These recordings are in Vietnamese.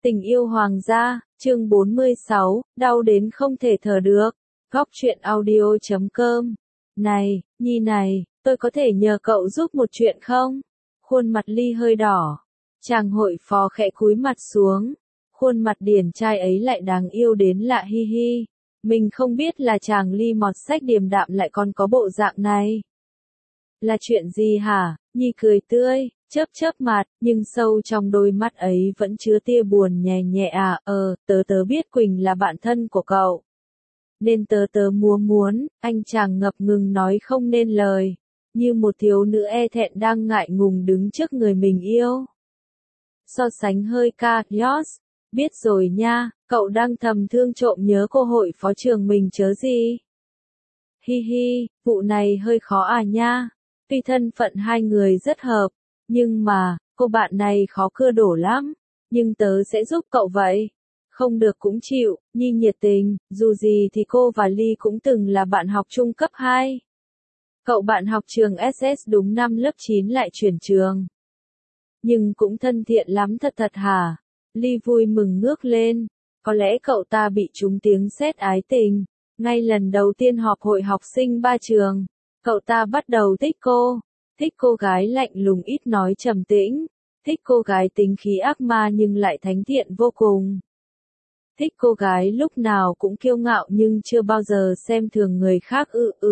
Tình yêu hoàng gia, chương 46, đau đến không thể thở được. Góc truyện audio.com. Này, Nhi này, tôi có thể nhờ cậu giúp một chuyện không? Khuôn mặt Ly hơi đỏ. Chàng hội phó khẽ cúi mặt xuống. Khuôn mặt điển trai ấy lại đáng yêu đến lạ hi hi. Mình không biết là chàng Ly mọt sách điềm đạm lại còn có bộ dạng này. Là chuyện gì hả? Nhi cười tươi, chớp chớp mặt, nhưng sâu trong đôi mắt ấy vẫn chứa tia buồn nhẹ nhẹ à, tớ biết Quỳnh là bạn thân của cậu. Nên tớ muốn, anh chàng ngập ngừng nói không nên lời, như một thiếu nữ e thẹn đang ngại ngùng đứng trước người mình yêu. So sánh hơi ca, Yoss, biết rồi nha, cậu đang thầm thương trộm nhớ cô hội phó trường mình chớ gì. Hi hi, vụ này hơi khó à nha. Tuy thân phận hai người rất hợp, nhưng mà, cô bạn này khó cưa đổ lắm, nhưng tớ sẽ giúp cậu vậy. Không được cũng chịu, Nhi nhiệt tình, dù gì thì cô và Ly cũng từng là bạn học chung cấp 2. Cậu bạn học trường SS đúng năm lớp 9 lại chuyển trường. Nhưng cũng thân thiện lắm thật hả? Ly vui mừng ngước lên, có lẽ cậu ta bị trúng tiếng sét ái tình. Ngay lần đầu tiên họp hội học sinh ba trường, cậu ta bắt đầu thích cô gái lạnh lùng ít nói trầm tĩnh, thích cô gái tính khí ác ma nhưng lại thánh thiện vô cùng. Thích cô gái lúc nào cũng kiêu ngạo nhưng chưa bao giờ xem thường người khác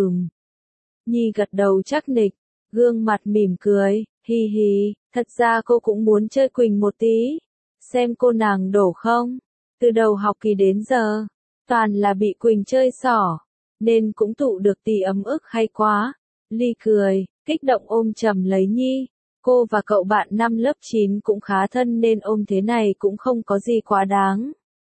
Nhi gật đầu chắc nịch, gương mặt mỉm cười, hi hi, thật ra cô cũng muốn chơi Quỳnh một tí, xem cô nàng đổ không. Từ đầu học kỳ đến giờ, toàn là bị Quỳnh chơi xỏ, nên cũng tụ được tí ấm ức hay quá. Ly cười, kích động ôm chầm lấy Nhi. Cô và cậu bạn năm lớp 9 cũng khá thân nên ôm thế này cũng không có gì quá đáng.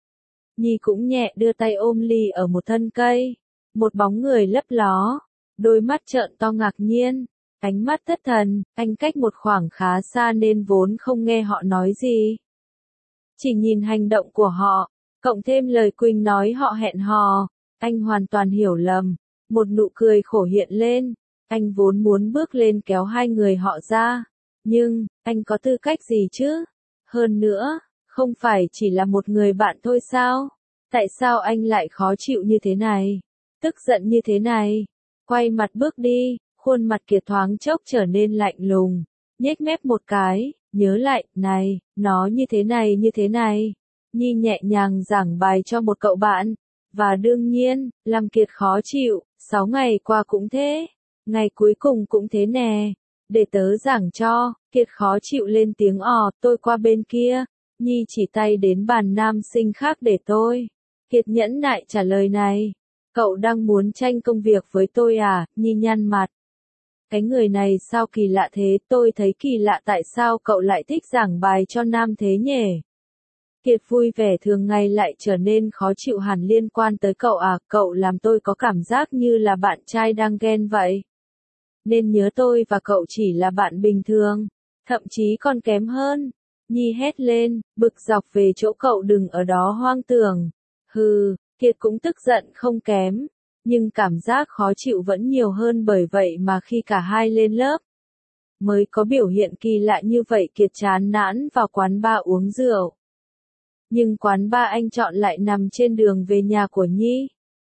Nhi cũng nhẹ đưa tay ôm Ly ở một thân cây. Một bóng người lấp ló, đôi mắt trợn to ngạc nhiên, ánh mắt thất thần, anh cách một khoảng khá xa nên vốn không nghe họ nói gì. Chỉ nhìn hành động của họ, cộng thêm lời Quỳnh nói họ hẹn hò, anh hoàn toàn hiểu lầm. Một nụ cười khổ hiện lên, anh vốn muốn bước lên kéo hai người họ ra, nhưng, anh có tư cách gì chứ? Hơn nữa, không phải chỉ là một người bạn thôi sao? Tại sao anh lại khó chịu như thế này? Tức giận như thế này? Quay mặt bước đi, khuôn mặt Kiệt thoáng chốc trở nên lạnh lùng, nhếch mép một cái, nhớ lại, này, nó như thế này. Nhi nhẹ nhàng giảng bài cho một cậu bạn, và đương nhiên, làm Kiệt khó chịu, 6 ngày qua cũng thế, ngày cuối cùng cũng thế nè. Để tớ giảng cho, Kiệt khó chịu lên tiếng tôi qua bên kia. Nhi chỉ tay đến bàn nam sinh khác để tôi. Kiệt nhẫn nại trả lời này. Cậu đang muốn tranh công việc với tôi à? Nhi nhăn mặt. Cái người này sao kỳ lạ thế? Tôi thấy kỳ lạ tại sao cậu lại thích giảng bài cho nam thế nhỉ? Kiệt vui vẻ thường ngày lại trở nên khó chịu hẳn liên quan tới cậu à? Cậu làm tôi có cảm giác như là bạn trai đang ghen vậy. Nên nhớ tôi và cậu chỉ là bạn bình thường, thậm chí còn kém hơn. Nhi hét lên, bực dọc về chỗ cậu đừng ở đó hoang tưởng. Hừ, Kiệt cũng tức giận không kém, nhưng cảm giác khó chịu vẫn nhiều hơn bởi vậy mà khi cả hai lên lớp, mới có biểu hiện kỳ lạ như vậy. Kiệt chán nản vào quán bar uống rượu. Nhưng quán bar anh chọn lại nằm trên đường về nhà của Nhi.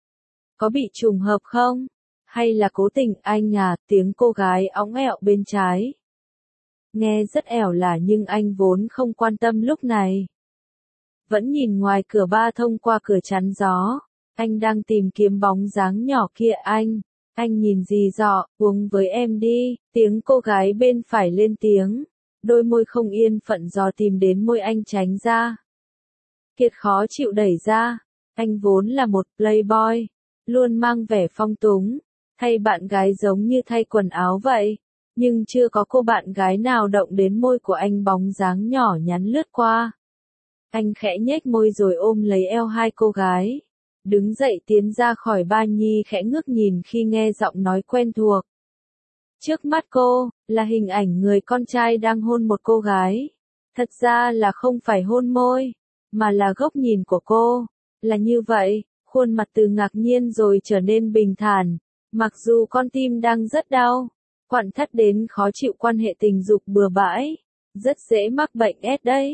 Có bị trùng hợp không? Hay là cố tình anh à? Tiếng cô gái óng ẹo bên trái. Nghe rất ẻo lả nhưng anh vốn không quan tâm lúc này. Vẫn nhìn ngoài cửa bar thông qua cửa chắn gió. Anh đang tìm kiếm bóng dáng nhỏ kia. Anh nhìn gì dọ, uống với em đi. Tiếng cô gái bên phải lên tiếng. Đôi môi không yên phận dò tìm đến môi anh tránh ra. Kiệt khó chịu đẩy ra. Anh vốn là một playboy, luôn mang vẻ phong túng, thay bạn gái giống như thay quần áo vậy. Nhưng chưa có cô bạn gái nào động đến môi của anh. Bóng dáng nhỏ nhắn lướt qua. Anh khẽ nhếch môi rồi ôm lấy eo hai cô gái. Đứng dậy tiến ra khỏi bar. Nhi khẽ ngước nhìn khi nghe giọng nói quen thuộc. Trước mắt cô, là hình ảnh người con trai đang hôn một cô gái. Thật ra là không phải hôn môi, mà là góc nhìn của cô. Là như vậy, khuôn mặt từ ngạc nhiên rồi trở nên bình thản. Mặc dù con tim đang rất đau, quặn thắt đến khó chịu quan hệ tình dục bừa bãi, rất dễ mắc bệnh S đấy.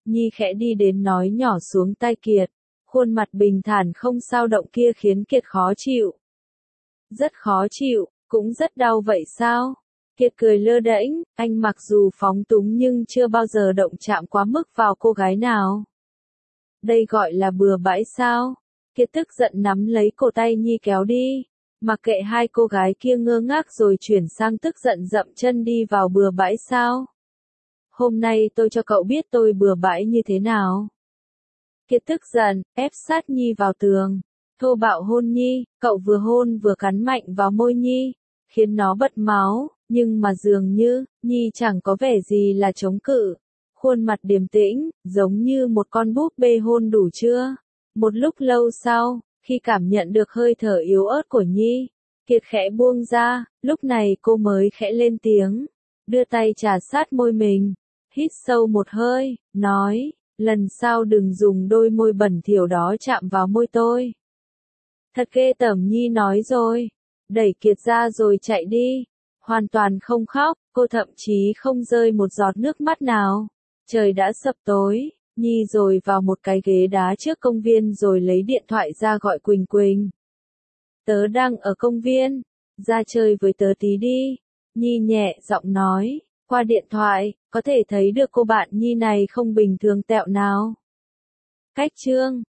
Nhi khẽ đi đến nói nhỏ xuống tai Kiệt. Khuôn mặt bình thản không sao động kia khiến Kiệt khó chịu. Rất khó chịu, cũng rất đau vậy sao? Kiệt cười lơ đễnh, anh mặc dù phóng túng nhưng chưa bao giờ động chạm quá mức vào cô gái nào. Đây gọi là bừa bãi sao? Kiệt tức giận nắm lấy cổ tay Nhi kéo đi. Mặc kệ hai cô gái kia ngơ ngác rồi chuyển sang tức giận dậm chân đi vào bừa bãi sao? Hôm nay tôi cho cậu biết tôi bừa bãi như thế nào. Kiệt tức giận, ép sát Nhi vào tường. Thô bạo hôn Nhi, cậu vừa hôn vừa cắn mạnh vào môi Nhi, khiến nó bật máu, nhưng mà dường như, Nhi chẳng có vẻ gì là chống cự. Khuôn mặt điềm tĩnh, giống như một con búp bê hôn đủ chưa? Một lúc lâu sau, khi cảm nhận được hơi thở yếu ớt của Nhi, Kiệt khẽ buông ra, lúc này cô mới khẽ lên tiếng, đưa tay trà sát môi mình, hít sâu một hơi, nói, lần sau đừng dùng đôi môi bẩn thỉu đó chạm vào môi tôi. Thật ghê tởm, Nhi nói rồi, đẩy Kiệt ra rồi chạy đi, hoàn toàn không khóc, cô thậm chí không rơi một giọt nước mắt nào. Trời đã sập tối, Nhi rồi vào một cái ghế đá trước công viên rồi lấy điện thoại ra gọi Quỳnh Quỳnh. Tớ đang ở công viên, ra chơi với tớ tí đi. Nhi nhẹ giọng nói, qua điện thoại, có thể thấy được cô bạn Nhi này không bình thường tẹo nào. Cách chương